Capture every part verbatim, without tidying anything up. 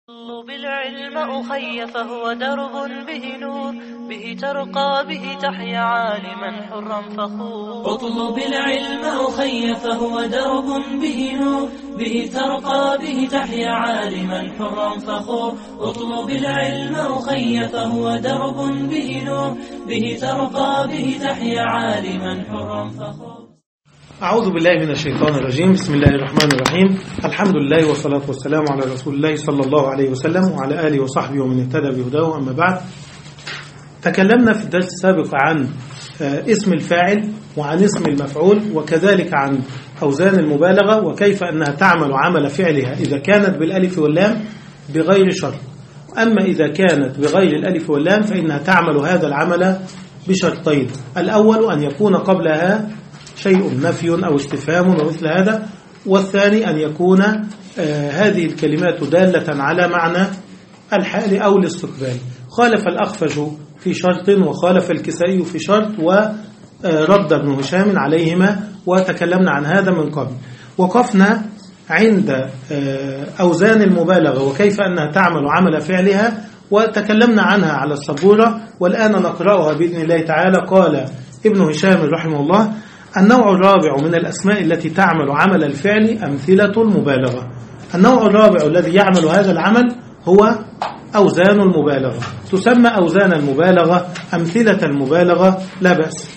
اطلب العلم أخي فهو درب به نور، به ترقى به تحيا عالما حرا فخور. اطلب العلم أخي فهو درب به نور، به ترقى به تحيا عالما حرا فخور. اطلب العلم أخي فهو درب به نور، به ترقى به تحيا عالما حرا فخور. أعوذ بالله من الشيطان الرجيم. بسم الله الرحمن الرحيم. الحمد لله والصلاة والسلام على رسول الله صلى الله عليه وسلم وعلى آله وصحبه ومن اهتدى بهداه. أما بعد، تكلمنا في الدرس السابق عن اسم الفاعل وعن اسم المفعول، وكذلك عن أوزان المبالغة وكيف أنها تعمل عمل فعلها إذا كانت بالألف واللام بغير شرط، أما إذا كانت بغير الألف واللام فإنها تعمل هذا العمل بشرطين: الأول أن يكون قبلها شيء نفي أو استفهام ومثل هذا، والثاني أن يكون آه هذه الكلمات دالة على معنى الحال أو الاستقبال. خالف الأخفش في شرط وخالف الكسائي في شرط، ورد ابن هشام عليهما، وتكلمنا عن هذا من قبل. وقفنا عند آه أوزان المبالغة وكيف أنها تعمل عمل فعلها، وتكلمنا عنها على السبورة، والآن نقرأها بإذن الله تعالى. قال ابن هشام رحمه الله: النوع الرابع من الأسماء التي تعمل عمل الفعل أمثلة المبالغة. النوع الرابع الذي يعمل هذا العمل هو أوزان المبالغة. تسمى أوزان المبالغة أمثلة المبالغة لا بأس.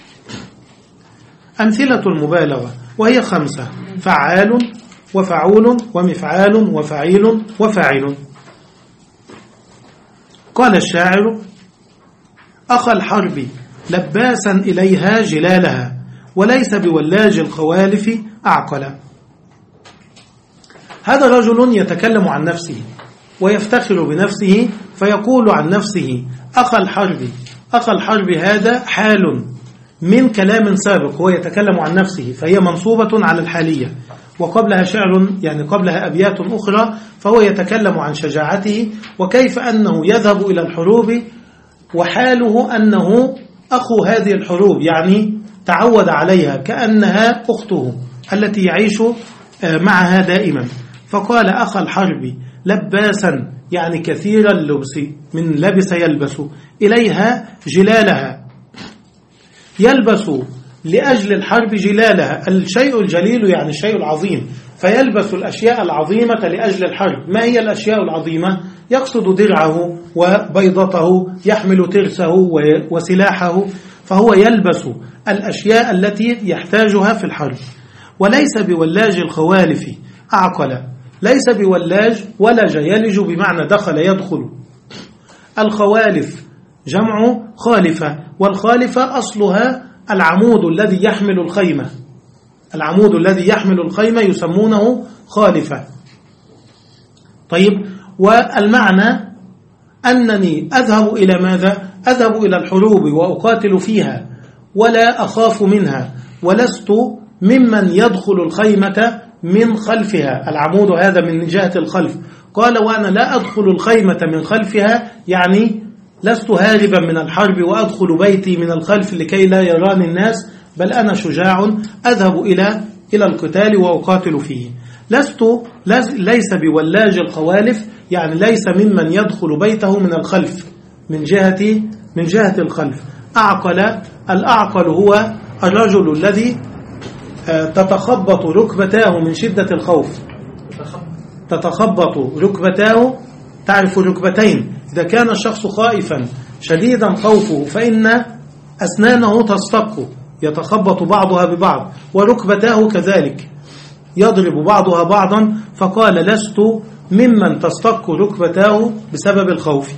أمثلة المبالغة وهي خمسة: فعال وفعول ومفعال وفعيل وفاعل. قال الشاعر: أخى الحرب لباسا إليها جلالها، وليس بولاج الخوالف أعقل. هذا رجل يتكلم عن نفسه ويفتخر بنفسه، فيقول عن نفسه أخى الحرب. أخى الحرب هذا حال من كلام سابق، هو يتكلم عن نفسه، فهي منصوبة على الحالية، وقبلها شعر، يعني قبلها أبيات أخرى، فهو يتكلم عن شجاعته وكيف أنه يذهب إلى الحروب، وحاله أنه أخو هذه الحروب، يعني تعود عليها كأنها أخته التي يعيش معها دائما. فقال أخى الحرب لباسا، يعني كثير اللبس، من لبس يلبس، إليها جلالها، يلبس لأجل الحرب جلالها، الشيء الجليل يعني الشيء العظيم، فيلبس الأشياء العظيمة لأجل الحرب. ما هي الأشياء العظيمة؟ يقصد درعه وبيضته، يحمل ترسه وسلاحه، فهو يلبس الأشياء التي يحتاجها في الحرب. وليس بولاج الخوالف أعقل. ليس بولاج، ولج يلج بمعنى دخل يدخل. الخوالف جمع خالفة، والخالفة أصلها العمود الذي يحمل الخيمة. العمود الذي يحمل الخيمة يسمونه خالفة. طيب، والمعنى أنني أذهب إلى ماذا؟ أذهب إلى الحروب وأقاتل فيها ولا أخاف منها، ولست ممن يدخل الخيمة من خلفها. العمود هذا من جهة الخلف. قال: وأنا لا أدخل الخيمة من خلفها، يعني لست هاربا من الحرب وأدخل بيتي من الخلف لكي لا يراني الناس، بل أنا شجاع أذهب إلى إلى القتال وأقاتل فيه. لست ليس بولاج الخوالف، يعني ليس ممن يدخل بيته من الخلف، من جهة من جهة الخلف. أعقل، الأعقل هو الرجل الذي تتخبط ركبتاه من شدة الخوف. تتخبط ركبتاه، تعرف الركبتين، إذا كان الشخص خائفا شديدا خوفه فإن أسنانه تصطك، يتخبط بعضها ببعض، وركبتاه كذلك يضرب بعضها بعضا. فقال: لست ممن تصطك ركبتاه بسبب الخوف.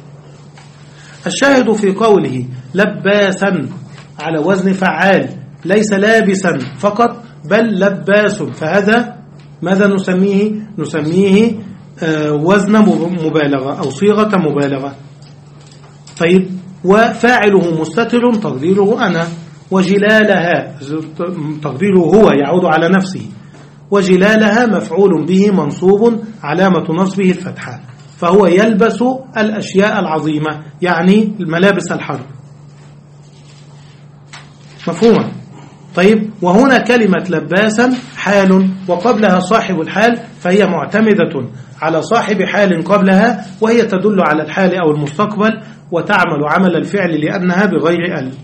الشاهد في قوله لباسا على وزن فعال، ليس لابسا فقط بل لباس، فهذا ماذا نسميه؟ نسميه آه وزن مبالغة أو صيغة مبالغة. طيب، وفاعله مستتر تقديره أنا، وجلالها تقديره هو يعود على نفسه، وجلالها مفعول به منصوب علامة نصبه الفتحة، فهو يلبس الأشياء العظيمة، يعني الملابس الحرب. مفهومة؟ طيب، وهنا كلمة لباسا حال وقبلها صاحب الحال، فهي معتمدة على صاحب حال قبلها، وهي تدل على الحال أو المستقبل وتعمل عمل الفعل لأنها بغير ال.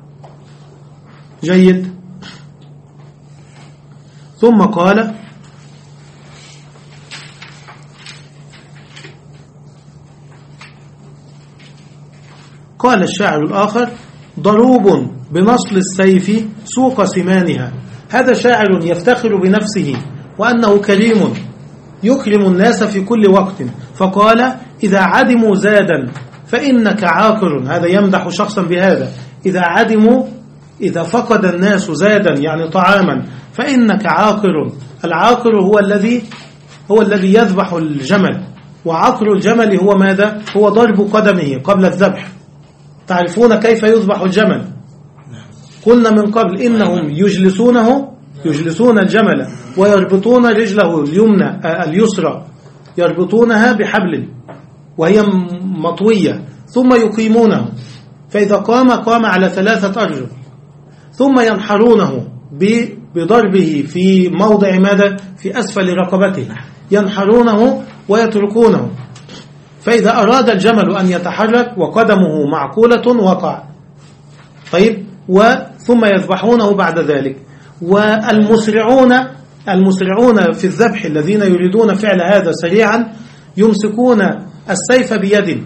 جيد. ثم قال: قال الشاعر الآخر: ضروب بنصل السيف سوق سمانها. هذا شاعر يفتخر بنفسه وأنه كريم يكرم الناس في كل وقت، فقال: إذا عدموا زادا فإنك عاقر. هذا يمدح شخصا بهذا. إذا عدموا، إذا فقد الناس زادا يعني طعاما، فإنك عاقر. العاقر هو الذي هو الذي يذبح الجمل، وعقر الجمل هو ماذا؟ هو ضرب قدمه قبل الذبح. تعرفون كيف يذبح الجمل؟ قلنا من قبل إنهم يجلسونه يجلسون الجمل ويربطون رجله اليمنى اليسرى، يربطونها بحبل وهي مطوية، ثم يقيمونه، فإذا قام قام على ثلاثة أرجل، ثم ينحرونه بضربه في موضع ماذا؟ في أسفل رقبته، ينحرونه ويتركونه، فإذا أراد الجمل أن يتحرك وقدمه معقولة وقع. طيب، وثم يذبحونه بعد ذلك. والمسرعون المسرعون في الذبح الذين يريدون فعل هذا سريعا يمسكون السيف بيد،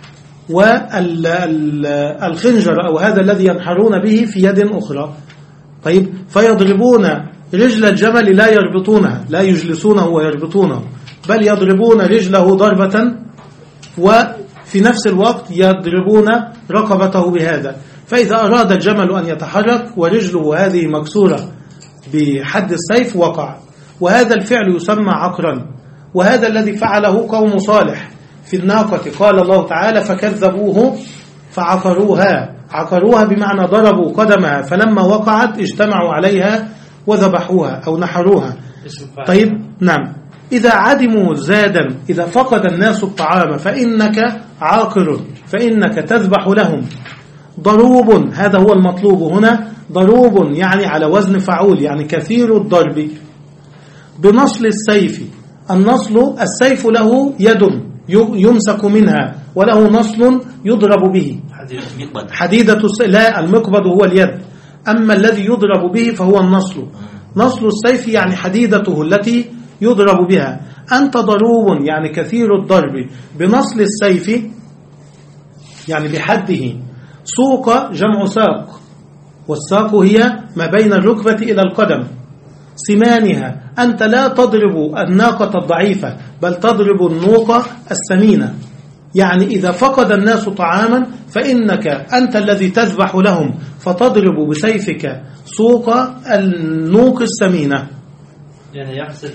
والخنجر أو هذا الذي ينحرون به في يد أخرى. طيب، فيضربون رجل الجمل، لا يربطونها، لا يجلسونه ويربطونه، بل يضربون رجله ضربة، وفي نفس الوقت يضربون رقبته بهذا، فإذا أراد الجمل أن يتحرك ورجله هذه مكسورة بحد السيف وقع. وهذا الفعل يسمى عقرا، وهذا الذي فعله قوم صالح في الناقة. قال الله تعالى: فكذبوه فعقروها. عقروها بمعنى ضربوا قدمها، فلما وقعت اجتمعوا عليها وذبحوها أو نحروها. طيب، نعم. إذا عدموا زادا، إذا فقد الناس الطعام، فإنك عاقر، فإنك تذبح لهم. ضروب، هذا هو المطلوب هنا. ضروب يعني على وزن فعول، يعني كثير الضرب. بنصل السيف، النصل السيف له يد يمسك منها، وله نصل يضرب به. حديدة الس... لا، المقبض هو اليد، أما الذي يضرب به فهو النصل. نصل السيف يعني حديدته التي يضرب بها. أنت ضروب يعني كثير الضرب. بنصل السيف يعني بحده. سوق جمع ساق، والساق هي ما بين الركبة إلى القدم. سمانها، أنت لا تضرب الناقة الضعيفة، بل تضرب النوق السمينة. يعني إذا فقد الناس طعاما فإنك أنت الذي تذبح لهم، فتضرب بسيفك سوق النوق السمينة. يعني يقصد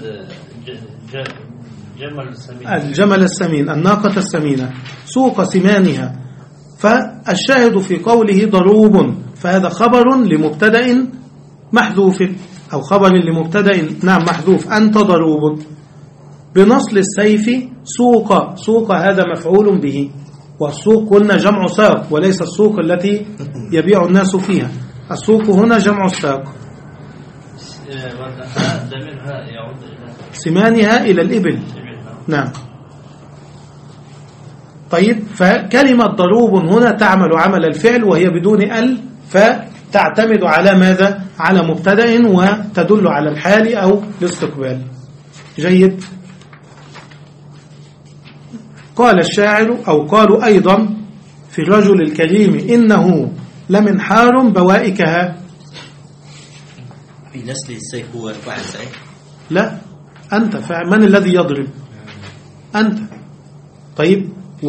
جمل السمين، الجمل السمين، الناقة السمينة، سوق سمانها. فالشاهد في قوله ضروب، فهذا خبر لمبتدأ محذوف، أو خبر لمبتدأ نعم محذوف. أنت ضروب. بنصل السيف سوق، سوق هذا مفعول به، والسوق قلنا جمع ساق، وليس السوق التي يبيع الناس فيها. السوق هنا جمع الساق. سمانها إلى الإبل. نعم. طيب، فكلمة ضروب هنا تعمل عمل الفعل وهي بدون ال، فتعتمد على ماذا؟ على مبتدأ، وتدل على الحال أو الاستقبال. جيد. قال الشاعر، أو قالوا أيضا في الرجل الكريم: إنه لمنحار بوائكها. في نسل السيف هو فاعل سيف؟ لا، أنت فاعل. من الذي يضرب؟ أنت. طيب،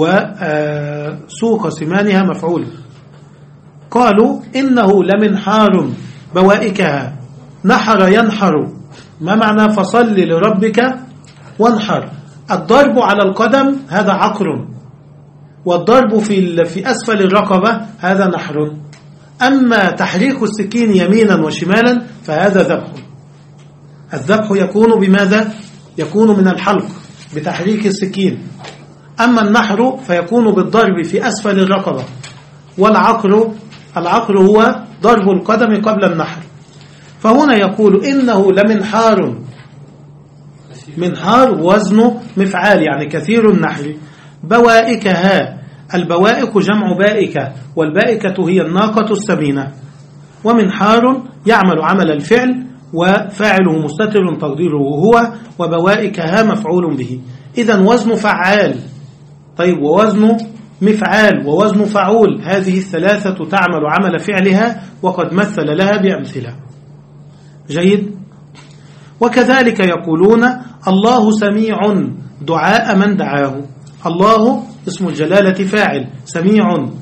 وسوق سمانها مفعول. قالوا إنه لمنحار بوائكها. نحر ينحر، ما معنى فصل لربك وانحر؟ الضرب على القدم هذا عقر، والضرب في في أسفل الرقبة هذا نحر. أما تحريك السكين يمينا وشمالا فهذا ذبح. الذبح يكون بماذا؟ يكون من الحلق بتحريك السكين. أما النحر فيكون بالضرب في أسفل الرقبة. والعقر، العقر هو ضرب القدم قبل النحر. فهنا يقول إنه لمنحار، منحار وزنه مفعال يعني كثير النحر. بوائكها، البوائك جمع بائكة، والبائكة هي الناقة السمينة. ومنحار يعمل عمل الفعل وفاعله مستتر تقديره هو، وبوائكها مفعول به. إذن وزن فعال، طيب ووزن مفعال ووزن فعول، هذه الثلاثة تعمل عمل فعلها وقد مثل لها بأمثلة. جيد. وكذلك يقولون الله سميع دعاء من دعاه. الله اسم الجلالة فاعل، سميع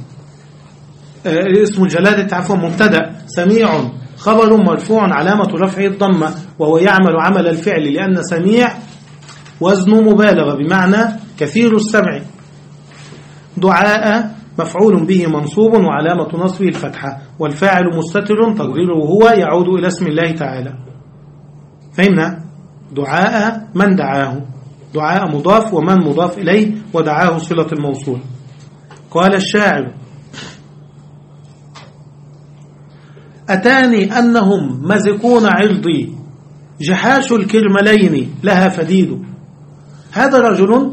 اسم الجلالة عفوا مبتدأ، سميع خبر مرفوع علامة رفعه الضمة، وهو يعمل عمل الفعل لأن سميع وزن مبالغة بمعنى كثير السمع. دعاء مفعول به منصوب وعلامة نصبه الفتحة، والفاعل مستتر تقديره هو يعود إلى اسم الله تعالى. فهمنا؟ دعاء من دعاه، دعاء مضاف ومن مضاف إليه، ودعاه صلة الموصول. قال الشاعر: أتاني أنهم مزكون عرضي جحاش الكرملين لها فديد. هذا رجل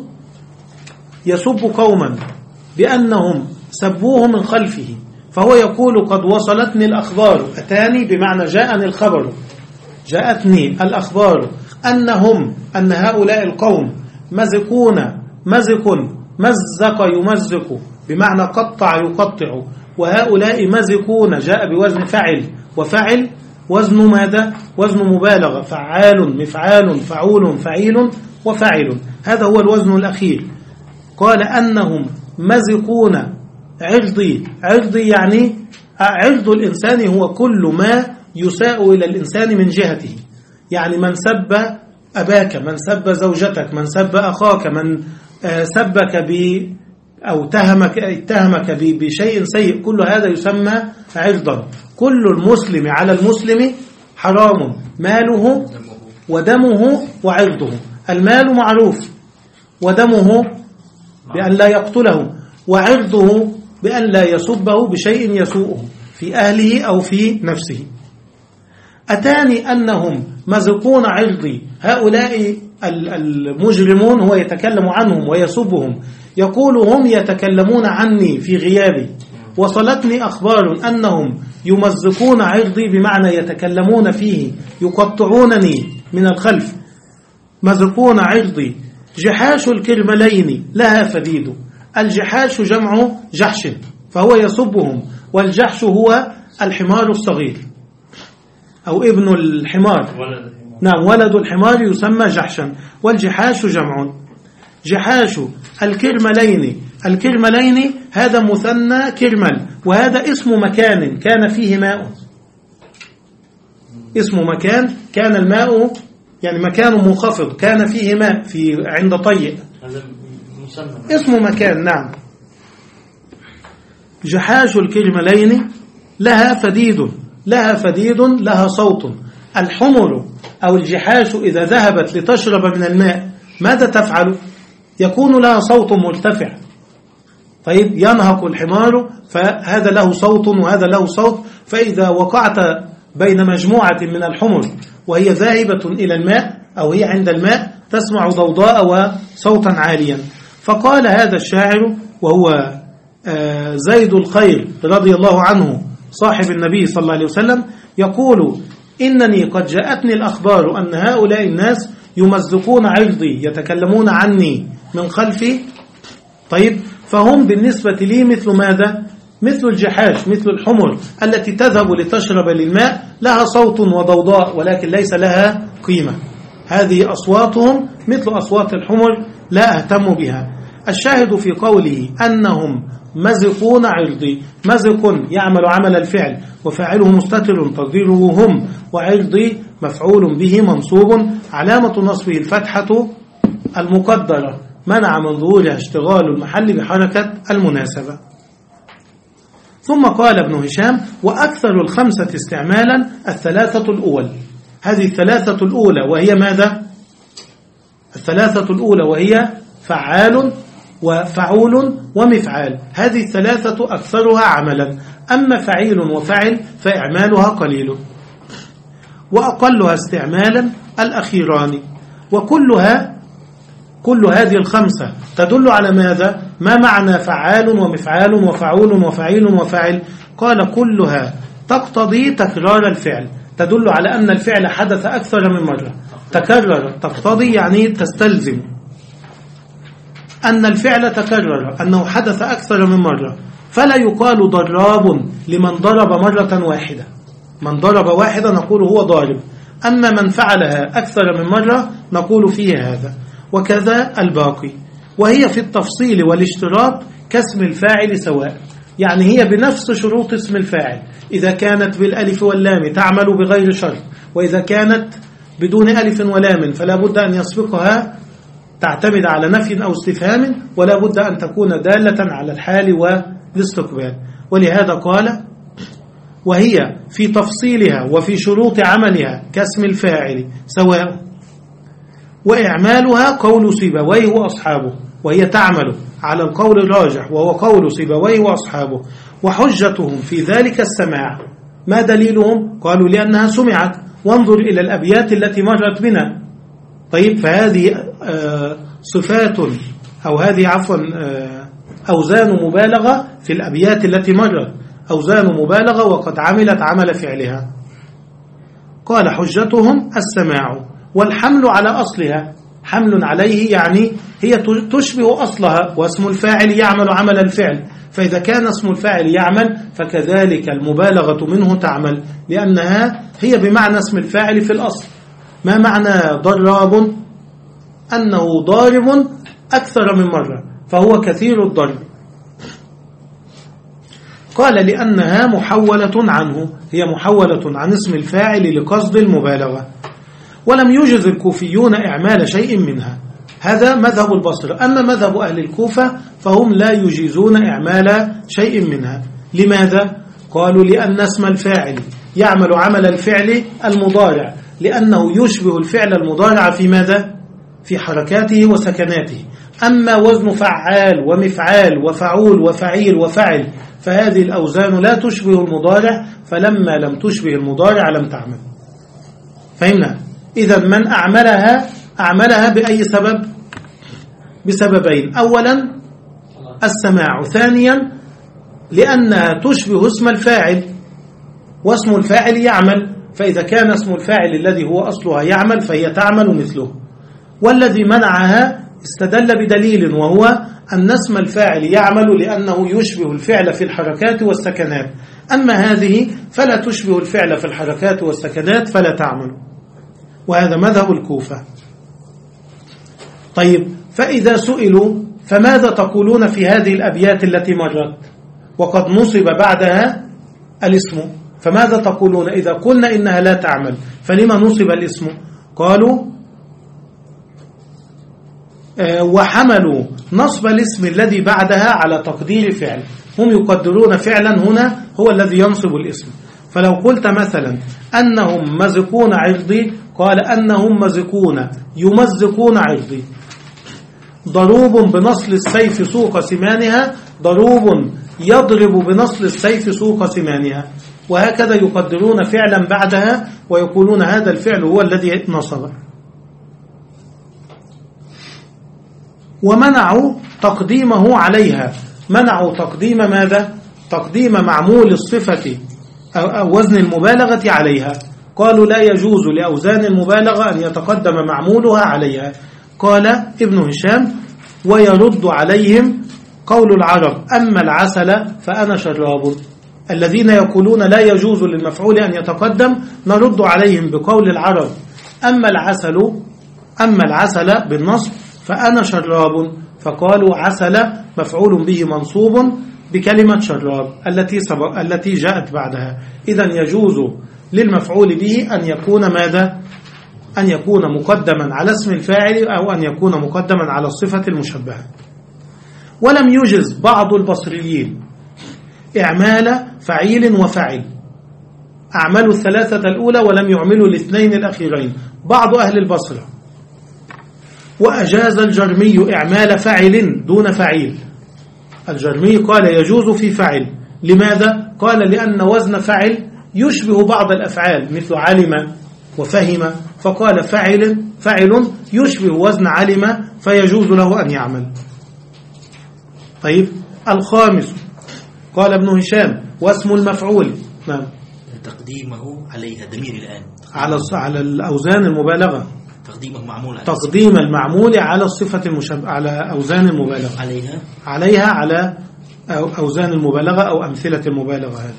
يسب قوما بأنهم سبوه من خلفه، فهو يقول قد وصلتني الأخبار، أتاني بمعنى جاءني الخبر، جاءتني الأخبار أنهم أن هؤلاء القوم مزكون، مزك مزق يمزق بمعنى قطع يقطع، وهؤلاء مزكون جاء بوزن فعل، وفعل وزن ماذا؟ وزن مبالغة، فعال مفعال فعول فعيل وفعل، هذا هو الوزن الأخير. قال أنهم مزقون عرضي، عرضي يعني عرض الإنسان هو كل ما يساء إلى الإنسان من جهته، يعني من سب أباك، من سب زوجتك، من سب أخاك، من سبك ب أو اتهمك, اتهمك بشيء سيء، كل هذا يسمى عرضا. كل المسلم على المسلم حرام، ماله ودمه وعرضه. المال معروف، ودمه بأن لا يقتله، وعرضه بأن لا يسبه بشيء يسوءه في أهله أو في نفسه. أتاني أنهم مزقون عرضي، هؤلاء المجرمون هو يتكلم عنهم ويسبهم، يقول هم يتكلمون عني في غيابي. وصلتني أخبار أنهم يمزقون عرضي بمعنى يتكلمون فيه، يقطعونني من الخلف. مزقون عرضي جحاش الكرملين لها فديد. الجحاش جمع جحش، فهو يسبهم، والجحش هو الحمار الصغير أو ابن الحمار، نعم ولد الحمار يسمى جحشا، والجحاش جمع. جحاش الكرملين، الكرملين هذا مثنى كرمل، وهذا اسم مكان كان فيه ماء، اسم مكان كان الماء يعني مكان منخفض كان فيه ماء في عند طيء، اسم مكان. نعم. جحاش الكرملين لها فديد، لها فديد لها صوت. الحمر أو الجحاش إذا ذهبت لتشرب من الماء ماذا تفعل؟ يكون لها صوت مرتفع. طيب ينهق الحمار، فهذا له صوت وهذا له صوت، فإذا وقعت بين مجموعة من الحمر وهي ذاهبة إلى الماء أو هي عند الماء تسمع ضوضاء وصوتا عاليا. فقال هذا الشاعر وهو زيد الخير رضي الله عنه صاحب النبي صلى الله عليه وسلم، يقول إنني قد جاءتني الأخبار أن هؤلاء الناس يمزقون عرضي، يتكلمون عني من خلفي. طيب فهم بالنسبة لي مثل ماذا؟ مثل الجحاش، مثل الحمر التي تذهب لتشرب للماء، لها صوت وضوضاء ولكن ليس لها قيمة. هذه أصواتهم مثل أصوات الحمر لا أهتم بها. الشاهد في قوله أنهم مزقون عرضي، مزق يعمل عمل الفعل وفاعله مستتر تقديره هم، وعرضي مفعول به منصوب علامة نصبه الفتحة المقدرة منع من ظهورها اشتغال المحل بحركة المناسبة. ثم قال ابن هشام: وأكثر الخمسة استعمالا الثلاثة الأول. هذه الثلاثة الأولى وهي ماذا؟ الثلاثة الأولى وهي فعال وفعول ومفعال، هذه الثلاثة أكثرها عملا، أما فعيل وفعل فإعمالها قليل. وأقلها استعمالا الأخيران. وكلها كل هذه الخمسة تدل على ماذا؟ ما معنى فعال ومفعال وفعول وفعيل وفاعل؟ قال كلها تقتضي تكرار الفعل، تدل على أن الفعل حدث أكثر من مرة. تكرر تقتضي يعني تستلزم أن الفعل تكرر، أنه حدث أكثر من مرة. فلا يقال ضراب لمن ضرب مرة واحدة، من ضرب واحدة نقول هو ضارب، أما من فعلها أكثر من مرة نقول فيه هذا. وكذا الباقي، وهي في التفصيل والاشتراط كاسم الفاعل سواء، يعني هي بنفس شروط اسم الفاعل، إذا كانت بالألف واللام تعمل بغير شرط، وإذا كانت بدون ألف ولام فلا بد أن يسبقها تعتمد على نفي أو استفهام، ولا بد أن تكون دالة على الحال والاستقبال. ولهذا قال وهي في تفصيلها وفي شروط عملها كاسم الفاعل سواء. وإعمالها قول سيبويه وأصحابه، وهي تعمل على القول الراجح وهو قول سيبويه وأصحابه. وحجتهم في ذلك السماع. ما دليلهم؟ قالوا لأنها سمعت، وانظر إلى الأبيات التي مرت بنا. طيب، فهذه آه صفات أو هذه عفوا آه أوزان مبالغة في الأبيات التي مرت، أوزان مبالغة وقد عملت عمل فعلها. قال حجتهم السماع، والحمل على أصلها، حمل عليه يعني هي تشبه أصلها، واسم الفاعل يعمل عمل الفعل، فإذا كان اسم الفاعل يعمل فكذلك المبالغة منه تعمل، لأنها هي بمعنى اسم الفاعل في الأصل. ما معنى ضراب؟ أنه ضارب أكثر من مرة، فهو كثير الضرب. قال لأنها محولة عنه، هي محولة عن اسم الفاعل لقصد المبالغة. ولم يجز الكوفيون إعمال شيء منها، هذا مذهب البصرة. أما مذهب أهل الكوفة فهم لا يجيزون إعمال شيء منها. لماذا؟ قالوا لأن اسم الفاعل يعمل عمل الفعل المضارع، لأنه يشبه الفعل المضارع في ماذا؟ في حركاته وسكناته. أما وزن فعال ومفعال وفعول وفعيل وفعل فهذه الأوزان لا تشبه المضارع، فلما لم تشبه المضارع لم تعمل. فهمنا؟ إذا من أعملها أعملها بأي سبب؟ بسببين: أولا السماع، ثانيا لأنها تشبه اسم الفاعل، واسم الفاعل يعمل، فإذا كان اسم الفاعل الذي هو أصلها يعمل فهي تعمل مثله. والذي منعها استدل بدليل، وهو أن اسم الفاعل يعمل لأنه يشبه الفعل في الحركات والسكنات، أما هذه فلا تشبه الفعل في الحركات والسكنات فلا تعمل. وهذا مذهب الكوفة. طيب، فإذا سئلوا فماذا تقولون في هذه الأبيات التي مرت وقد نصب بعدها الاسم؟ فماذا تقولون إذا قلنا إنها لا تعمل؟ فلما نصب الاسم؟ قالوا آه وحملوا نصب الاسم الذي بعدها على تقدير فعل، هم يقدرون فعلا هنا هو الذي ينصب الاسم. فلو قلت مثلا أنهم مزقون عرضي، قال أنهم مزقون يمزقون عرضي. ضروب بنصل السيف سوق سمانها، ضروب يضرب بنصل السيف سوق سمانها. وهكذا يقدرون فعلا بعدها ويقولون هذا الفعل هو الذي نصب. ومنعوا تقديمه عليها، منعوا تقديم ماذا؟ تقديم معمول الصفة أو وزن المبالغة عليها. قالوا لا يجوز لأوزان المبالغة أن يتقدم معمولها عليها. قال ابن هشام: ويرد عليهم قول العرب أما العسل فأنا شراب. الذين يقولون لا يجوز للمفعول أن يتقدم نرد عليهم بقول العرب أما العسل أما العسل بالنصب فأنا شراب، فقالوا عسل مفعول به منصوب بكلمة شراب التي سبق التي جاءت بعدها. إذن يجوز للمفعول به أن يكون ماذا؟ أن يكون مقدما على اسم الفاعل أو أن يكون مقدما على الصفة المشبهة. ولم يجز بعض البصريين إعمال فعيل وفعل، أعملوا الثلاثة الأولى ولم يعملوا الاثنين الأخيرين، بعض أهل البصرة. وأجاز الجرمي إعمال فعل دون فعيل، الجرمي قال يجوز في فعل. لماذا؟ قال لأن وزن فعل يشبه بعض الأفعال مثل علم وفهم، فقال فعل فعل يشبه وزن علم فيجوز له أن يعمل. طيب الخامس قال ابن هشام واسم المفعول. نعم. تقديمه عليها ضمير الآن على على الأوزان المبالغة. تقديمه معمول على تقديم المعمول على الصفة المشبه على أوزان المبالغة عليها عليها على أوزان المبالغة أو أمثلة المبالغة. هذه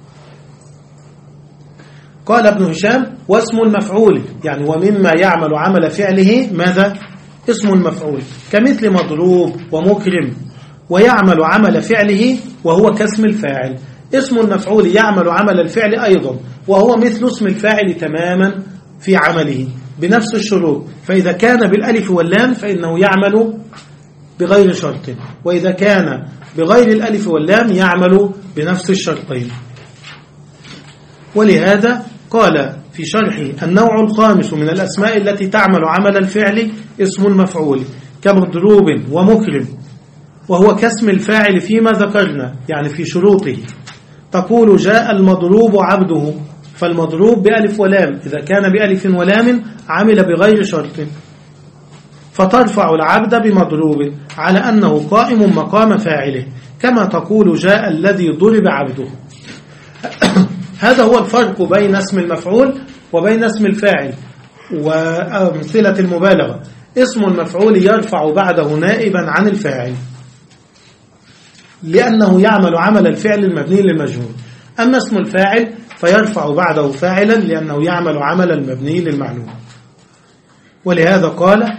قال ابن هشام واسم المفعول يعني ومما يعمل عمل فعله ماذا؟ اسم المفعول، كمثل مضروب ومكرم، ويعمل عمل فعله وهو كاسم الفاعل. اسم المفعول يعمل عمل الفعل أيضا وهو مثل اسم الفاعل تماما في عمله بنفس الشروط، فإذا كان بالألف واللام فإنه يعمل بغير شرط، وإذا كان بغير الألف واللام يعمل بنفس الشرطين. ولهذا قال في شرحه النوع الخامس من الأسماء التي تعمل عمل الفعل اسم المفعول كمضروب ومكرم، وهو كاسم الفاعل فيما ذكرنا يعني في شروطه. تقول جاء المضروب عبده، فالمضروب بألف ولام، إذا كان بألف ولام عمل بغير شرط، فترفع العبد بمضروب على أنه قائم مقام فاعله، كما تقول جاء الذي ضرب عبده. هذا هو الفرق بين اسم المفعول وبين اسم الفاعل وأمثلة المبالغة. اسم المفعول يرفع بعده نائبا عن الفاعل لأنه يعمل عمل الفعل المبني للمجهول، أما اسم الفاعل فيرفع بعده فاعلا لأنه يعمل عمل المبني للمعلوم. ولهذا قال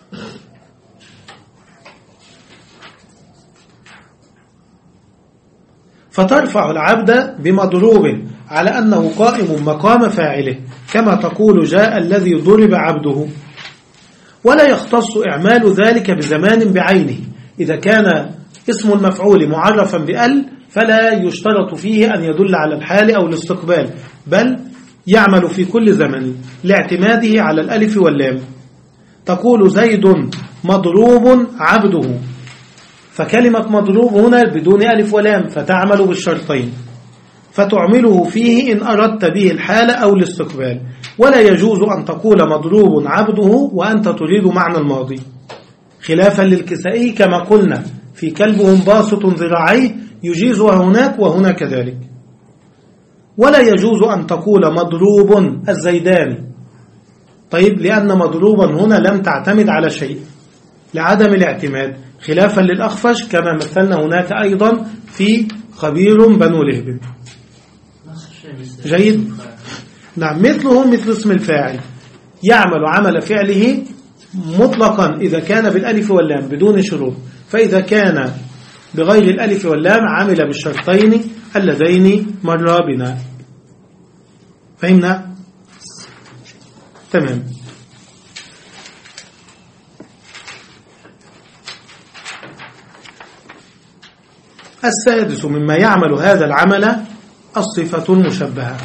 فترفع العبد بمضروب على أنه قائم مقام فاعله، كما تقول جاء الذي ضرب عبده. ولا يختص إعمال ذلك بزمان بعينه، إذا كان اسم المفعول معرفا بأل فلا يشترط فيه أن يدل على الحال أو الاستقبال، بل يعمل في كل زمن لاعتماده على الألف واللام. تقول زيد مضروب عبده، فكلمة مضروب هنا بدون ألف ولام فتعمل بالشرطين، فتعمله فيه إن أردت به الحال أو الاستقبال. ولا يجوز أن تقول مضروب عبده وأنت تريد معنى الماضي، خلافا للكسائي كما قلنا في كلبهم باسط ذراعيه يجيزها هناك وهنا كذلك. ولا يجوز أن تقول مضروب الزيداني، طيب لأن مضروبا هنا لم تعتمد على شيء لعدم الاعتماد، خلافا للأخفش كما مثلنا هناك أيضا في خبير بنو لهب. جيد. نعم. مثله مثل اسم الفاعل يعمل عمل فعله مطلقا إذا كان بالألف واللام بدون شروط، فإذا كان بغير الألف واللام عمل بالشرطين اللذين مر بنا. فهمنا؟ تمام. السادس مما يعمل هذا العمل الصفة المشبهة.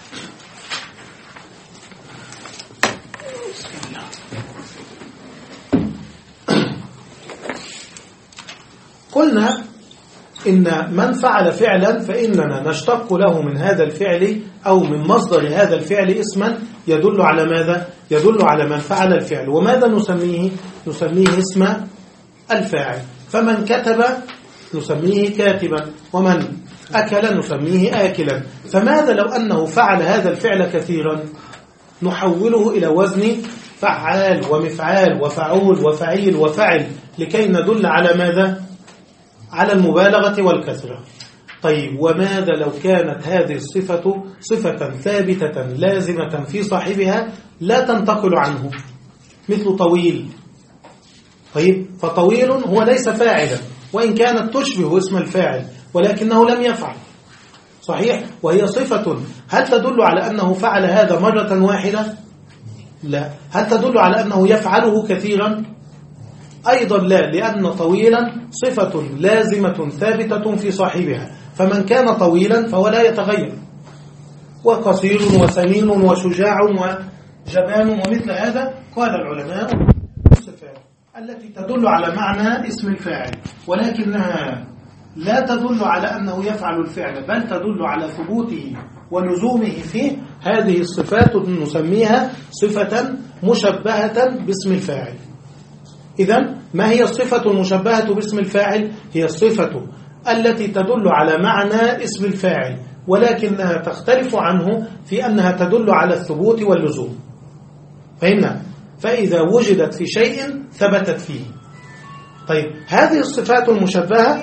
قلنا إن من فعل فعلا فإننا نشتق له من هذا الفعل أو من مصدر هذا الفعل اسما يدل على ماذا؟ يدل على من فعل الفعل. وماذا نسميه؟ نسميه اسم الفاعل. فمن كتب نسميه كاتبا، ومن أكل نسميه آكلا. فماذا لو أنه فعل هذا الفعل كثيرا؟ نحوله إلى وزن فعال ومفعال وفعول وفعيل وفعل لكي ندل على ماذا؟ على المبالغة والكثرة. طيب وماذا لو كانت هذه الصفة صفة ثابتة لازمة في صاحبها لا تنتقل عنه، مثل طويل. طيب فطويل هو ليس فاعلا وإن كانت تشبه اسم الفاعل ولكنه لم يفعل، صحيح؟ وهي صفة هل تدل على أنه فعل هذا مرة واحدة؟ لا. هل تدل على أنه يفعله كثيرا؟ أيضا لا، لأن طويلا صفة لازمة ثابتة في صاحبها، فمن كان طويلا فهو لا يتغير. وقصير وسمين وشجاع وجبان ومثل هذا قال العلماء الصفات التي تدل على معنى اسم الفاعل، ولكنها لا تدل على أنه يفعل الفعل، بل تدل على ثبوته ولزومه فيه، هذه الصفات نسميها صفة مشبهة باسم الفاعل. إذن ما هي الصفة المشبهة باسم الفاعل؟ هي الصفة التي تدل على معنى اسم الفاعل، ولكنها تختلف عنه في أنها تدل على الثبوت واللزوم. فهمنا؟ فإذا وجدت في شيء ثبتت فيه. طيب هذه الصفات المشبهة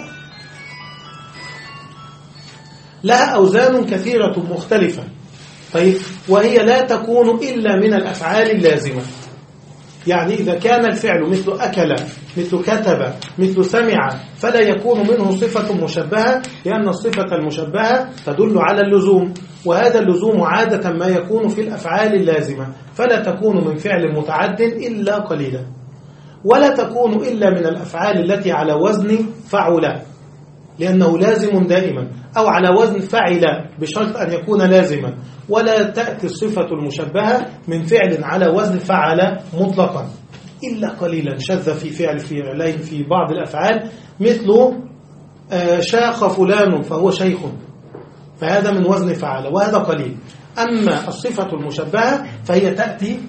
لها أوزان كثيرة مختلفة. طيب وهي لا تكون إلا من الأفعال اللازمة. يعني إذا كان الفعل مثل أكل، مثل كتب، مثل سمع، فلا يكون منه صفة مشبهة، لأن الصفة المشبهة تدل على اللزوم، وهذا اللزوم عادة ما يكون في الأفعال اللازمة، فلا تكون من فعل متعد إلا قليلا، ولا تكون إلا من الأفعال التي على وزن فعل، لأنه لازم دائما، أو على وزن فعل بشرط أن يكون لازما. ولا تأتي الصفة المشبهة من فعل على وزن فعل مطلقا إلا قليلا، شذ في فعل فعلين في بعض الأفعال، مثل شاخ فلان فهو شيخ، فهذا من وزن فعل وهذا قليل. أما الصفة المشبهة فهي تأتي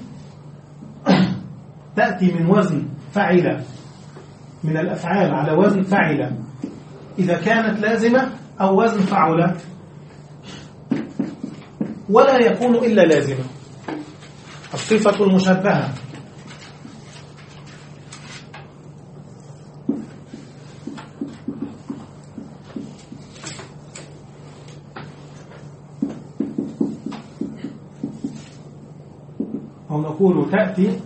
تأتي من وزن فعل، من الأفعال على وزن فعل إذا كانت لازمة، أو وزن فعل، ولا يكون إلا لازمة. الصفة المشبهة أو نقول تأتي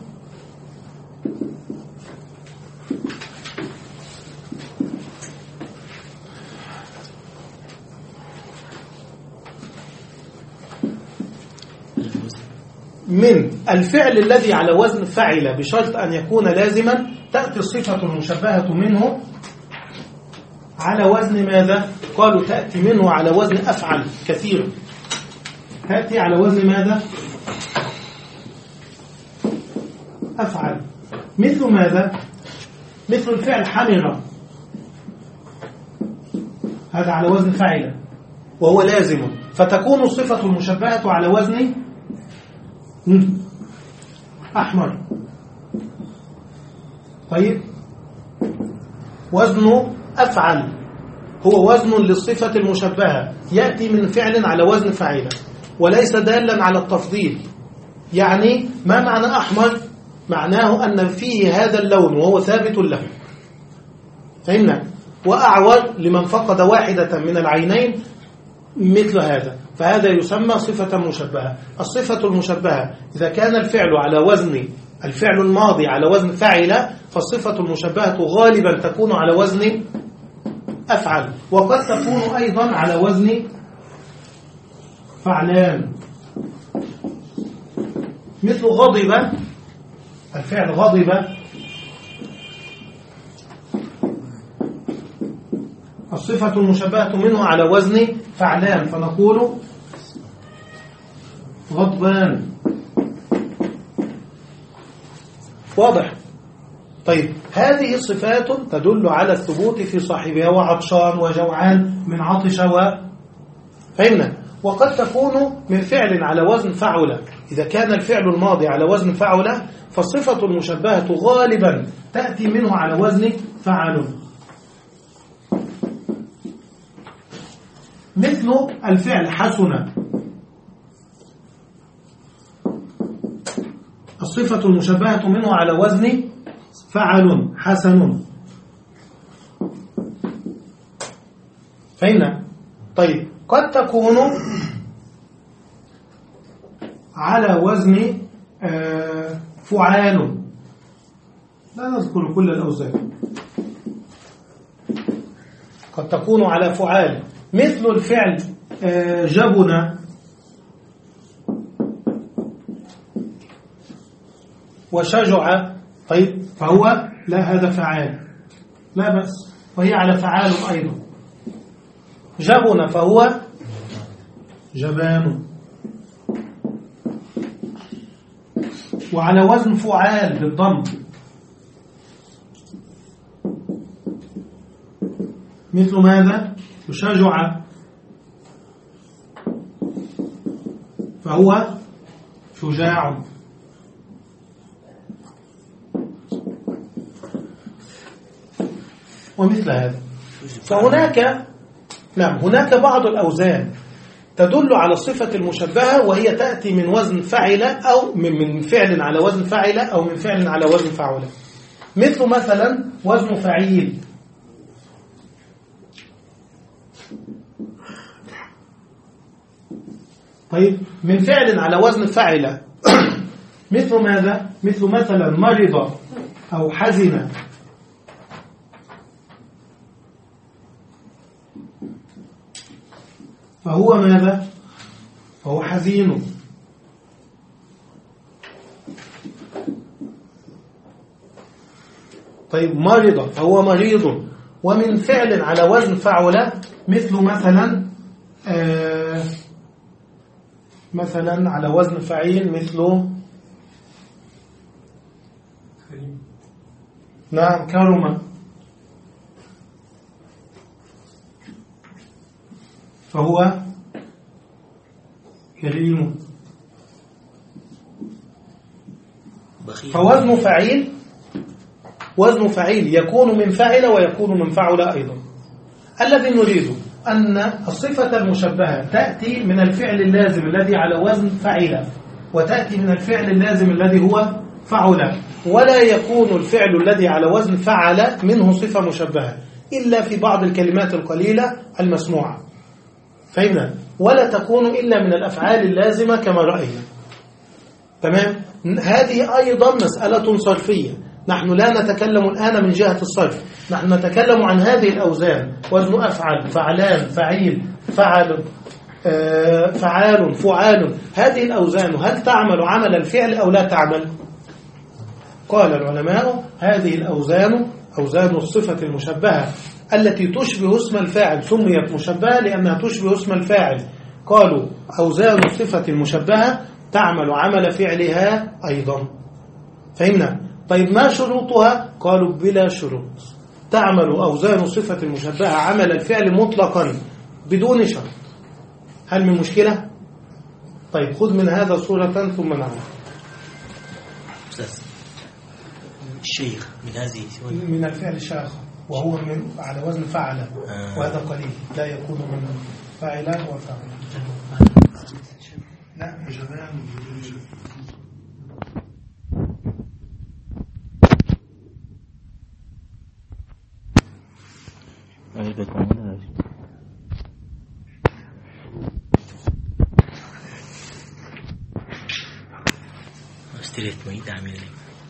من الفعل الذي على وزن فعل بشرط أن يكون لازما، تأتي الصفة المشبهة منه على وزن ماذا؟ قالوا تأتي منه على وزن أفعل كثيرا. تأتي على وزن ماذا؟ أفعل. مثل ماذا؟ مثل الفعل حمر، هذا على وزن فعل وهو لازم، فتكون الصفة المشبهة على وزن أحمر. طيب وزن أفعل هو وزن للصفة المشبهة، يأتي من فعل على وزن فعيلة وليس دالا على التفضيل. يعني ما معنى أحمر؟ معناه أن فيه هذا اللون وهو ثابت له، فهمنا؟ وأعور لمن فقد واحدة من العينين مثل هذا، فهذا يسمى صفة مشبهة. الصفة المشبهة إذا كان الفعل على وزن الفعل الماضي على وزن فعل، فالصفة المشبهة غالبا تكون على وزن أفعل، وقد تكون أيضا على وزن فعلان، مثل غضب، الفعل غضب الصفة المشبهة منه على وزن فعلان، فنقول غضبان. واضح؟ طيب هذه الصفات تدل على الثبوت في صاحبها، وعطشان وجوعان من عطش و فهمنا. وقد تكون من فعل على وزن فعل، إذا كان الفعل الماضي على وزن فعل فالصفة المشبهة غالبا تأتي منه على وزن فعل. مثل الفعل حسن، الصفة المشبهة منه على وزن فعل حسن، فهمنا؟ طيب قد تكون على وزن فعال، لا نذكر كل الأوزان، قد تكون على فعال، مثل الفعل جبن وشجع. طيب فهو لا، هذا فعال لا بأس، وهي على فعال أيضا. جبن فهو جبان، وعلى وزن فعال بالضم، مثل ماذا؟ شجع فهو شجاع. ومثل هذا. فهناك نعم هناك بعض الأوزان تدل على الصفة المشبهة، وهي تأتي من وزن فعل أو من فعل على وزن فعل أو من فعل على وزن فعل، مثل مثلا وزن فعيل. طيب من فعل على وزن فعل مثل ماذا؟ مثل مثلا مرض أو حزن. فهو ماذا؟ فهو حزين. طيب مرض فهو مريض. ومن فعل على وزن فعل مثل مثلا آه مثلا على وزن فعيل مثل نعم كرم. فهو كريم. فوزن فعيل وزن فعيل يكون من فعل ويكون من فعل أيضا. الذي نريد أن الصفة المشبهة تأتي من الفعل اللازم الذي على وزن فعل، وتأتي من الفعل اللازم الذي هو فعل، ولا يكون الفعل الذي على وزن فعل منه صفة مشبهة إلا في بعض الكلمات القليلة المسموعة. فهمنا؟ ولا تكون إلا من الأفعال اللازمة كما رأينا. تمام؟ هذه أيضا مسألة صرفية. نحن لا نتكلم الآن من جهة الصرف، نحن نتكلم عن هذه الأوزان: وزن أفعل، فعلان، فعيل، فعل، آه، فعال، فعال. هذه الأوزان هل تعمل عمل الفعل أو لا تعمل؟ قال العلماء: هذه الأوزان أوزان الصفة المشبهة التي تشبه اسم الفاعل، سميت مشبهة لأنها تشبه اسم الفاعل. قالوا: أوزان الصفة المشبهة تعمل عمل فعلها أيضا. فهمنا؟ طيب ما شروطها؟ قالوا: بلا شروط. تعمل أوزان الصفة المشبهة عمل الفعل مطلقا بدون شرط. هل من مشكلة؟ طيب خذ من هذا صورة ثم نعود. الشيخ من هذه من الفعل شاخ، وهو من على وزن فعل. آه. وهذا قليل، لا يكون من فاعل وفاعل. لا يا جماعة اشتريت ميت عامل لي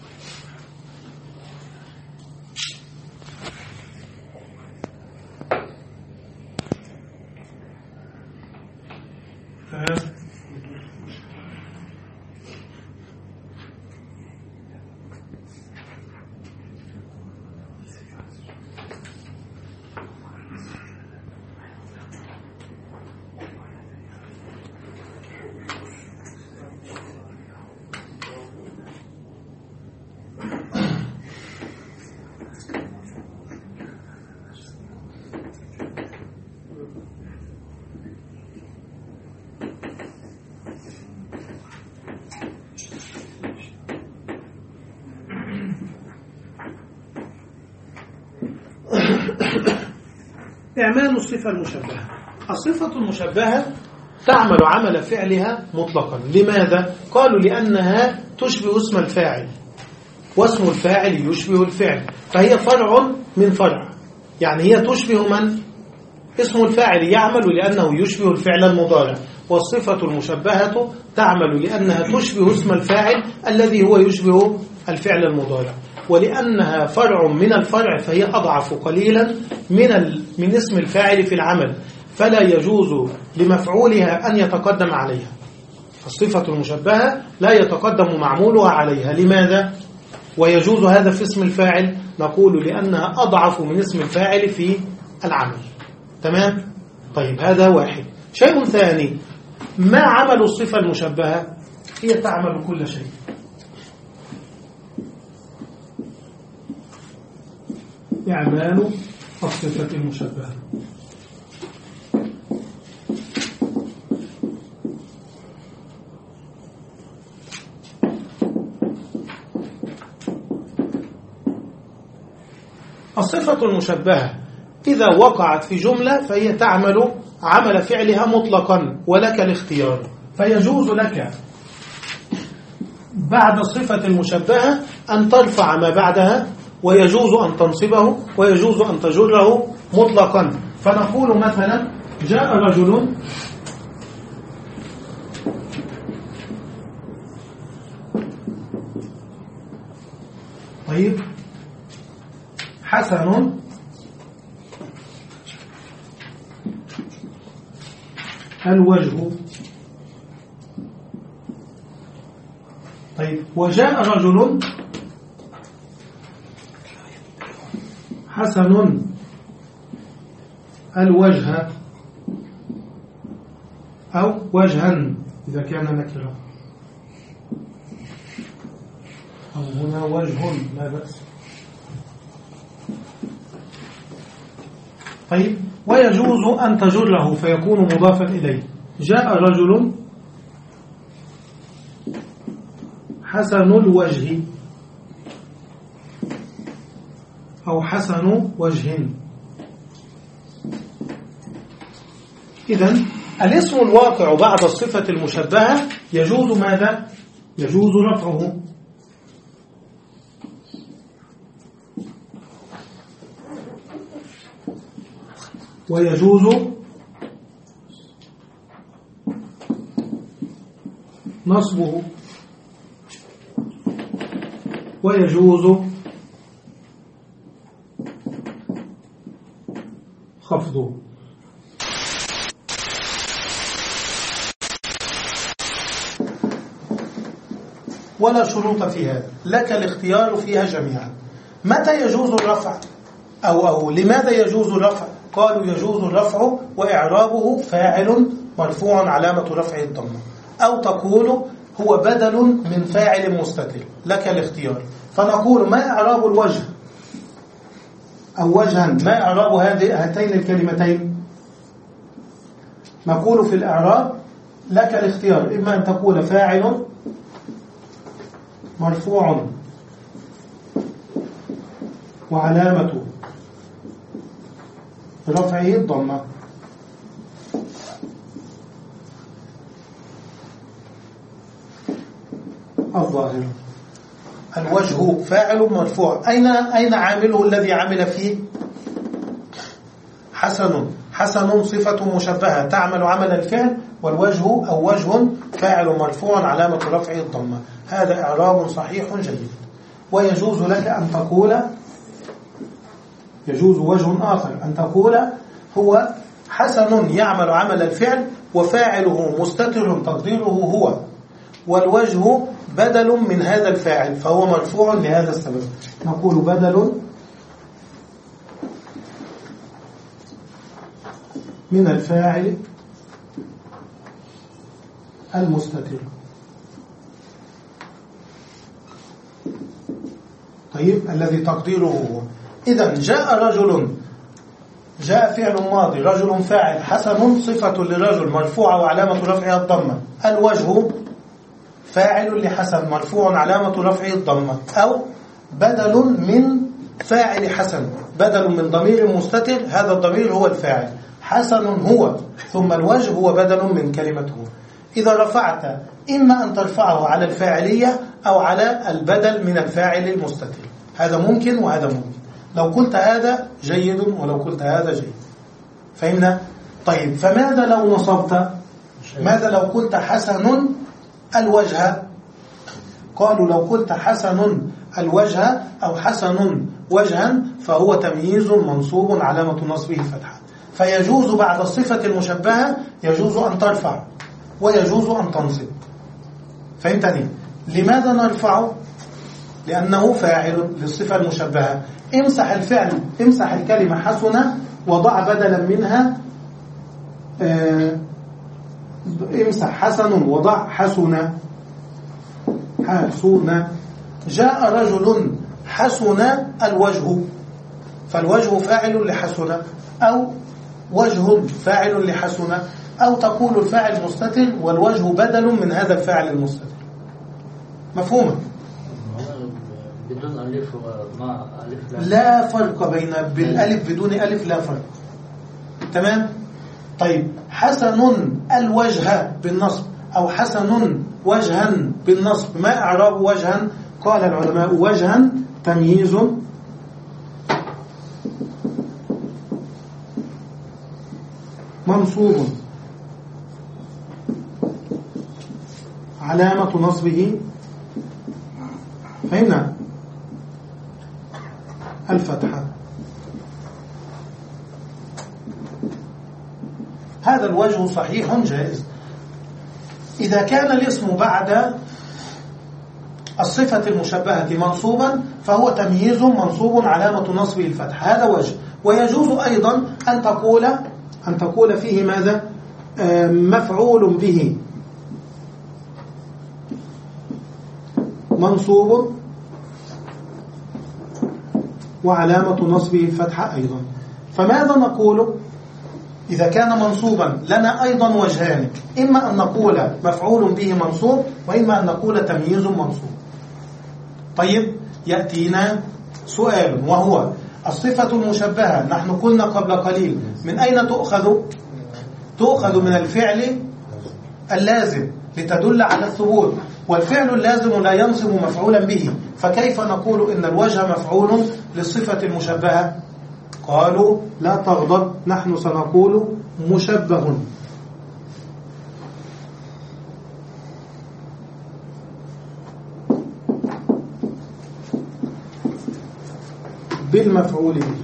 إعمال الصفة المشبهة. الصفة المشبهة تعمل عمل فعلها مطلقا. لماذا؟ قالوا: لأنها تشبه اسم الفاعل، واسم الفاعل يشبه الفعل، فهي فرع من فرع. يعني هي تشبه من؟ اسم الفاعل يعمل لأنه يشبه الفعل المضارع، والصفة المشبهة تعمل لأنها تشبه اسم الفاعل الذي هو يشبه الفعل المضارع. ولأنها فرع من الفرع فهي أضعف قليلا من من اسم الفاعل في العمل، فلا يجوز لمفعولها أن يتقدم عليها. الصفة المشبهة لا يتقدم معمولها عليها. لماذا؟ ويجوز هذا في اسم الفاعل؟ نقول لأنها أضعف من اسم الفاعل في العمل. تمام؟ طيب هذا واحد. شيء ثاني: ما عمل الصفة المشبهة؟ هي تعمل كل شيء. إعمال الصفة المشبهة. الصفة المشبهة إذا وقعت في جملة فهي تعمل عمل فعلها مطلقا ولك الاختيار، فيجوز لك بعد الصفة المشبهة أن ترفع ما بعدها، ويجوز أن تنصبه، ويجوز أن تجره مطلقا. فنقول مثلا جاء رجل طيب حسن الوجه. طيب وجاء رجل حسن الوجه أو وجها إذا كان نكرة، أو هنا وجه لا بأس. طيب ويجوز أن تجره فيكون مضافا إليه. جاء رجل حسن الوجه أو حسن وجه. إذن الاسم الواقع بعد الصفة المشبهة يجوز ماذا؟ يجوز رفعه، ويجوز نصبه، ويجوز خفضه. ولا شروط في هذا، لك الاختيار فيها جميعا. متى يجوز الرفع أو, أو لماذا يجوز الرفع؟ قالوا يجوز الرفع وإعرابه فاعل مرفوع علامة رفعه الضمة، أو تقول هو بدل من فاعل مستتر، لك الاختيار. فنقول ما إعراب الوجه أو وجها، ما إعراب هاتين الكلمتين؟ نقول في الإعراب لك الاختيار، إما أن تقول فاعل مرفوع وعلامة رفعه الضمة، الظاهر. الوجه فاعل مرفوع، أين أين عامله الذي عمل فيه؟ حسن. حسن صفة مشبهة تعمل عمل الفعل، والوجه أو وجه فاعل مرفوع علامة رفعه الضمة. هذا إعراب صحيح جيد. ويجوز لك أن تقول، يجوز وجه آخر أن تقول هو حسن يعمل عمل الفعل وفاعله مستتر تقديره هو، والوجه بدل من هذا الفاعل فهو مرفوع لهذا السبب. نقول بدل من الفاعل المستتر. طيب الذي تقديره هو. إذن جاء رجل، جاء فعل ماضي، رجل فاعل، حسن صفة لرجل مرفوعة وعلامة رفعها الضمة، الوجه فاعل لحسن مرفوع علامة رفعه الضمة، أو بدل من فاعل حسن، بدل من ضمير مستتر، هذا الضمير هو الفاعل، حسن هو، ثم الوجه هو بدل من كلمة هو. إذا رفعت إما أن ترفعه على الفاعلية أو على البدل من الفاعل المستتر، هذا ممكن وهذا ممكن. لو قلت هذا جيد ولو قلت هذا جيد، فهمنا؟ طيب فماذا لو نصبت؟ ماذا لو قلت حسن الوجه؟ قالوا لو قلت حسن الوجه أو حسن وجها فهو تمييز منصوب علامة نصبه فتحة، فيجوز بعد الصفة المشبهة يجوز أن ترفع ويجوز أن تنصب. فهمتني؟ لماذا نرفع؟ لأنه فاعل للصفة المشبهة. امسح الفعل، امسح الكلمة حسن وضع بدلا منها، اه امسح حسن وضع حسن، حسن. جاء رجل حسن الوجه، فالوجه فاعل لحسن، أو وجه فاعل لحسن، أو تقول الفاعل مستتر والوجه بدل من هذا الفاعل المستتر. مفهوم؟ بدون أن ألف وما ألف لا لا فرق بين بالألف بدون ألف، لا فرق. تمام. طيب حسن الوجه بالنصب أو حسن وجها بالنصب، ما إعراب وجها؟ قال العلماء وجها تمييز منصوب علامة نصبه فهنا الفتحة. هذا الوجه صحيح جائز. إذا كان الاسم بعد الصفة المشبهة منصوبا فهو تمييز منصوب علامة نصبه الفتحة، هذا وجه. ويجوز أيضا أن تقول أن تقول فيه ماذا؟ آه مفعول به منصوب وعلامة نصبه الفتحة أيضا. فماذا نقول إذا كان منصوبا؟ لنا أيضا وجهان، إما أن نقول مفعول به منصوب وإما أن نقول تمييز منصوب. طيب يأتينا سؤال وهو الصفة المشبهة، نحن قلنا قبل قليل من أين تؤخذ؟ تؤخذ من الفعل اللازم لتدل على الثبوت، والفعل اللازم لا ينصب مفعولا به، فكيف نقول إن الوجه مفعول للصفة المشبهة؟ قالوا لا تغضب، نحن سنقول مشبه بالمفعول به.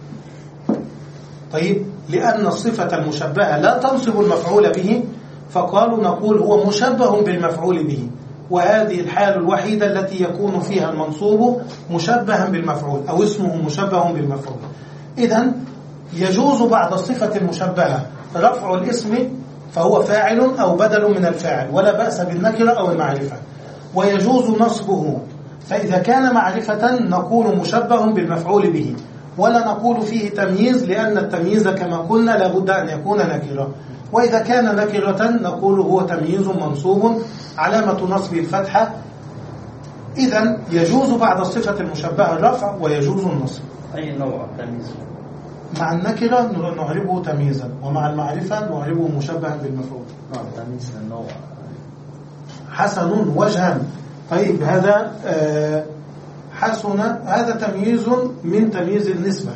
طيب لأن الصفة المشبهة لا تنصب المفعول به فقالوا نقول هو مشبه بالمفعول به، وهذه الحال الوحيدة التي يكون فيها المنصوب مشبها بالمفعول أو اسمه مشبه بالمفعول. إذن يجوز بعد الصفة المشبهة رفع الاسم فهو فاعل أو بدل من الفاعل ولا بأس بالنكرة أو المعرفة، ويجوز نصبه، فإذا كان معرفة نقول مشبه بالمفعول به ولا نقول فيه تمييز، لأن التمييز كما قلنا لابد أن يكون نكرة، وإذا كان نكرة نقول هو تمييز منصوب علامة نصب الفتحة. إذن يجوز بعد الصفة المشبهة الرفع ويجوز النصب. أي نوع تمييز؟ مع النكرة نعربه تمييزا، ومع المعرفة نعربه مشبها بالمفعول. نعم تمييز النوع. حسن وجها. طيب هذا آه حسن، هذا تمييز من تمييز النسبة.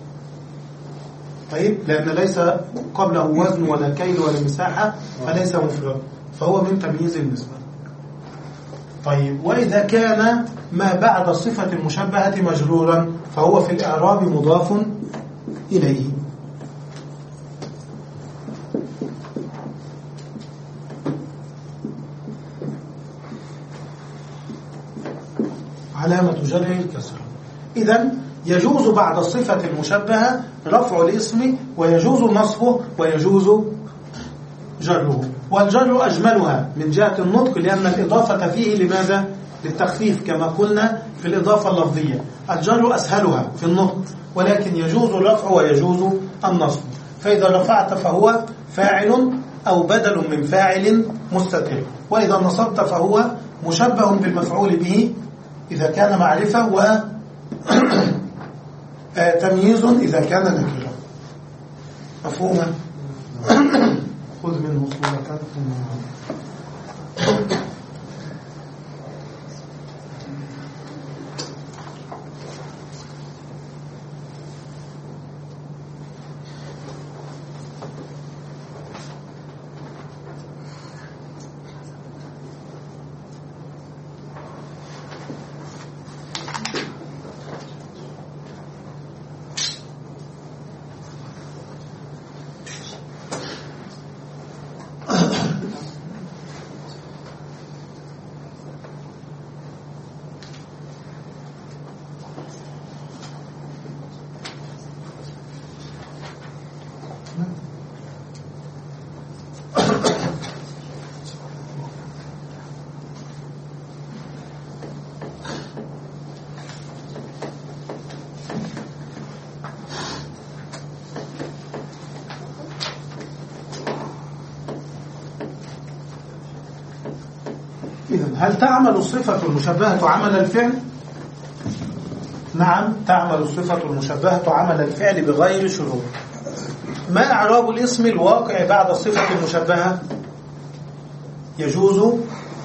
طيب لأن ليس قبله وزن ولا كيل ولا مساحة فليس مفرد، فهو من تمييز النسبة. طيب وإذا كان ما بعد الصفة المشبهة مجرورا فهو في الإعراب مضاف إليه. علامة جره الكسر. إذن يجوز بعد الصفة المشبهة رفع الاسم ويجوز نصبه ويجوز جره، والجر أجملها من جهة النطق لأن الإضافة فيه لماذا؟ للتخفيف كما قلنا في الإضافة اللفظية. الجر أسهلها في النطق، ولكن يجوز الرفع ويجوز النصب. فإذا رفعت فهو فاعل أو بدل من فاعل مستتر، وإذا نصبت فهو مشبه بالمفعول به إذا كان معرفة و تمييز إذا كان نكرة. مفهوما؟ خذ منه صورة. إذن هل تعمل الصفة المشبهة عمل الفعل؟ نعم تعمل الصفة المشبهة عمل الفعل بغير شروط. ما إعراب الاسم الواقع بعد الصفة المشبهة؟ يجوز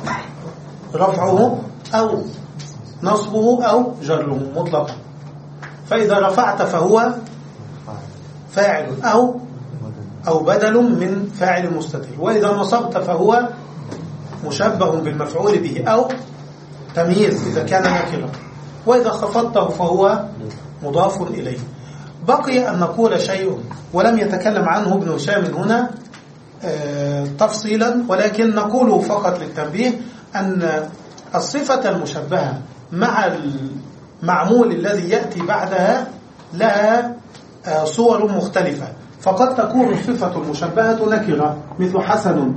رفعه أو نصبه أو جره مطلقا. فإذا رفعت فهو فاعل أو أو بدل من فاعل مستتر، وإذا نصبت فهو مشبه بالمفعول به أو تمييز إذا كان نكرا، وإذا خفضته فهو مضاف إليه. بقي أن نقول شيء ولم يتكلم عنه ابن هشام هنا تفصيلا، ولكن نقوله فقط للتنبيه أن الصفة المشبهة مع المعمول الذي يأتي بعدها لها صور مختلفة. فقد تكون الصفة المشبهة نكرة مثل حسن،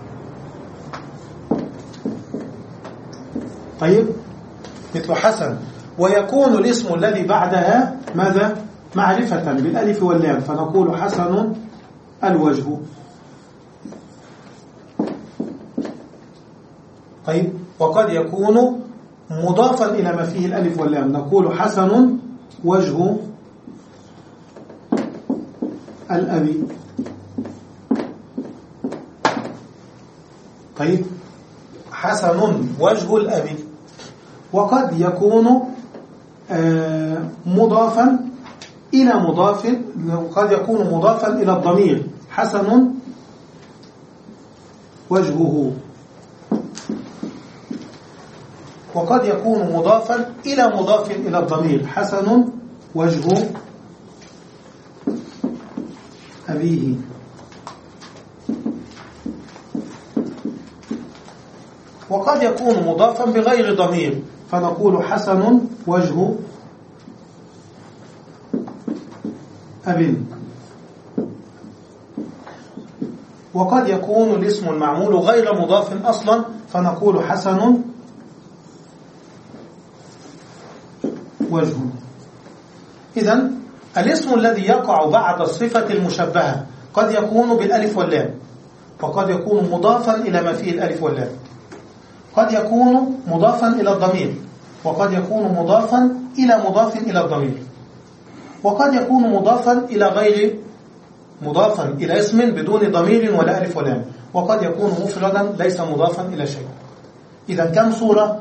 طيب مثل حسن، ويكون الاسم الذي بعدها ماذا؟ معرفة بالألف واللام، فنقول حسن الوجه. طيب وقد يكون مضافا إلى ما فيه الألف واللام، نقول حسن وجه الأبي. طيب حسن وجه الأبي. وقد يكون آه مضافا إلى مضاف، قد يكون مضافا إلى الضمير، حسن وجهه. وقد يكون مضافا إلى مضاف إلى الضمير، حسن وجه أبيه. وقد يكون مضافا بغير ضمير، فنقول حسن وجه أب. وقد يكون الاسم المعمول غير مضاف أصلا، فنقول حسن وجه. إذن الاسم الذي يقع بعد الصفة المشبهة قد يكون بالألف واللام، وقد يكون مضافا إلى ما فيه الألف واللام، قد يكون مضافا إلى الضمير، وقد يكون مضافا إلى مضاف إلى الضمير، وقد يكون مضافا إلى غير مضافا إلى اسم بدون ضمير ولا ألف ولام، وقد يكون مفردا ليس مضافا إلى شيء. إذا كم صورة؟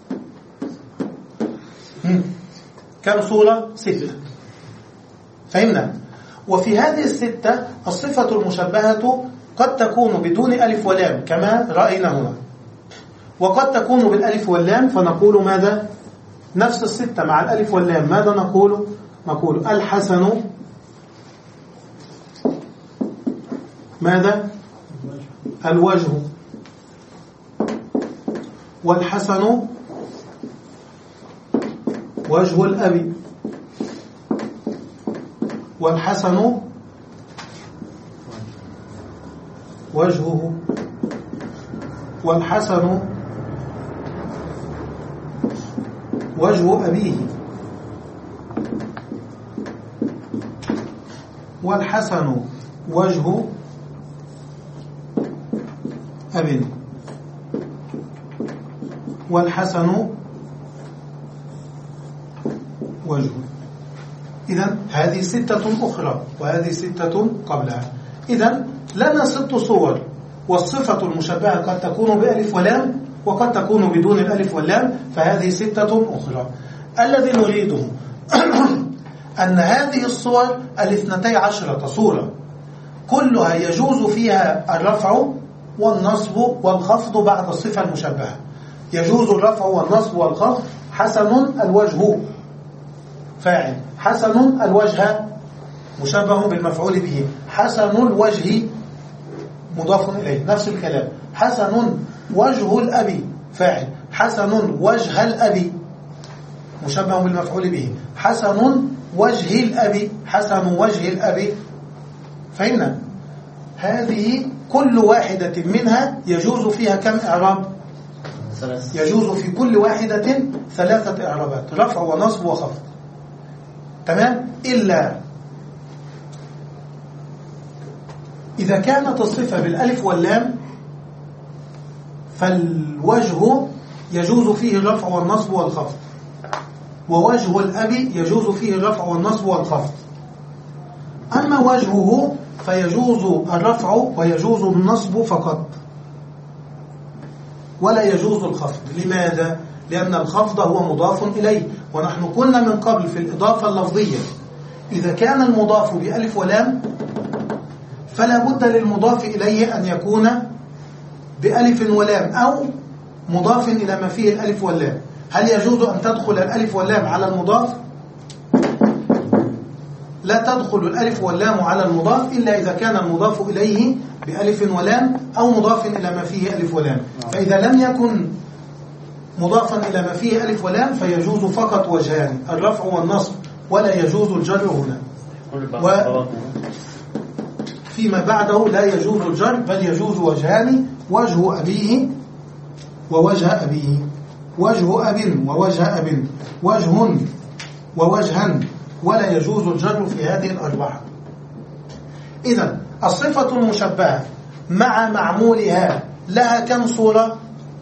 كم صورة؟ ستة. فهمنا؟ وفي هذه الستة الصفة المشبهة قد تكون بدون ألف ولام كما رأينا هنا، وقد تكون بالألف واللام، فنقول ماذا؟ نفس الستة مع الألف واللام ماذا نقول؟ نقول الحسن ماذا؟ الوجه، والحسن وجه الأب، والحسن وجهه، والحسن وجه أبيه، والحسن وجه أب، والحسن وجه. إذن هذه ستة أخرى وهذه ستة قبلها. إذن لنا ست صور، والصفة المشبهة قد تكون بألف ولام وقد تكون بدون الألف واللام، فهذه ستة أخرى. الذي نريده أن هذه الصور الاثنتي عشرة صورة كلها يجوز فيها الرفع والنصب والخفض بعد الصفة المشبهة. يجوز الرفع والنصب والخفض. حسن الوجه فاعل، حسن الوجه مشبه بالمفعول به، حسن الوجه مضاف إليه، نفس الكلام. حسن وجه الأب فاعل، حسن وجه الأب مشبه بالمفعول به، حسن وجه الأب، حسن وجه الأب. فهمنا؟ هذه كل واحدة منها يجوز فيها كم إعراب؟ يجوز في كل واحدة ثلاثة إعرابات، رفع ونصب وخفض. تمام؟ إلا إذا كانت الصفة بالألف واللام فالوجه يجوز فيه الرفع والنصب والخفض. ووجه الأب يجوز فيه الرفع والنصب والخفض. أما وجهه فيجوز الرفع ويجوز النصب فقط، ولا يجوز الخفض. لماذا؟ لأن الخفض هو مضاف إليه، ونحن قلنا من قبل في الإضافة اللفظية إذا كان المضاف بألف ولام فلا بد للمضاف إليه أن يكون بألف ولام أو مضاف إلى ما فيه الألف واللام. هل يجوز أن تدخل الألف واللام على المضاف؟ لا تدخل الألف واللام على المضاف إلا إذا كان المضاف إليه بألف ولام أو مضاف إلى ما فيه ألف ولام. فإذا لم يكن مضافا إلى ما فيه ألف ولام فيجوز فقط وجهان، الرفع والنصب، ولا يجوز الجر هنا. وفيما بعده لا يجوز الجر بل يجوز وجهان، وجه أبيه ووجه أبيه، وجه أب ووجه أب، وجه ووجها، ولا يجوز الجر في هذه الأربعة. إذن الصفة المشبهة مع معمولها لها كم صورة؟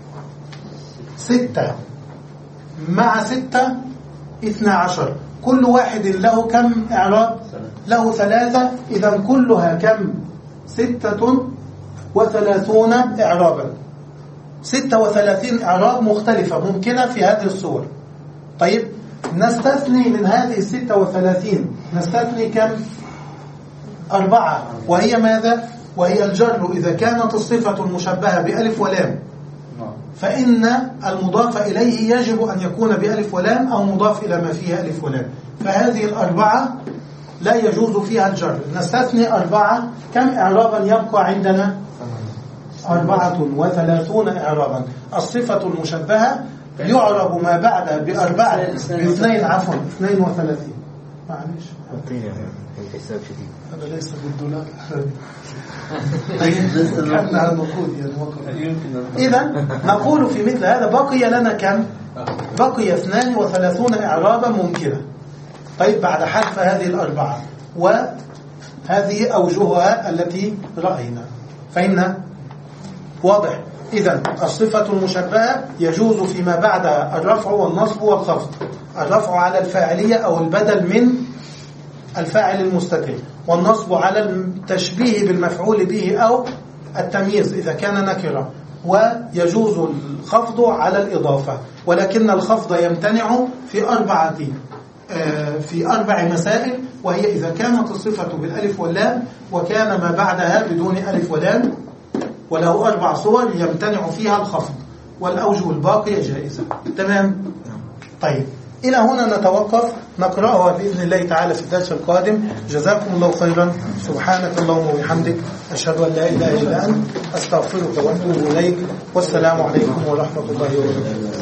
ستة، مع ستة اثنى عشر، كل واحد له كم إعراب؟ له ثلاثة. إذن كلها كم؟ ستة وثلاثون إعرابا، ستة وثلاثين إعراب مختلفة ممكنة في هذه الصور. طيب نستثني من هذه الستة وثلاثين، نستثني كم؟ أربعة، وهي ماذا؟ وهي الجر إذا كانت الصفة المشبهة بألف ولام فإن المضاف إليه يجب أن يكون بألف ولام أو مضاف إلى ما فيها ألف ولام، فهذه الأربعة لا يجوز فيها الجر. نستثني أربعة، كم إعرابا يبقى عندنا؟ أربعة وثلاثون إعرابا. الصفة المشبهة يعرب ما بعد بأربعة باثنين، عفوا اثنين وثلاثين. معلش الحساب شديد، هذا ليس بالدولار. كأنها النقود يعني. إذا نقول في مثل هذا بقي لنا كم؟ بقي اثنان وثلاثون إعرابا ممكنة. طيب بعد حذف هذه الأربعة وهذه أوجهها التي رأينا، فإن واضح. إذن الصفة المشبهة يجوز فيما بعدها الرفع والنصب والخفض، الرفع على الفاعلية أو البدل من الفاعل المستتر، والنصب على التشبيه بالمفعول به أو التمييز إذا كان نكرة، ويجوز الخفض على الإضافة، ولكن الخفض يمتنع في أربعة في أربع مسائل، وهي إذا كانت الصفة بالألف واللام وكان ما بعدها بدون ألف ولام، وله أربع صور يمتنع فيها الخفض، والأوجه الباقية جائزة. تمام؟ طيب إلى هنا نتوقف، نقرأها بإذن الله تعالى في الدرس القادم. جزاكم الله خيرا. سبحانك اللهم وبحمدك، أشهد أن لا إله إلا أنت، أستغفرك وأتوب إليك، والسلام عليكم ورحمة الله وبركاته.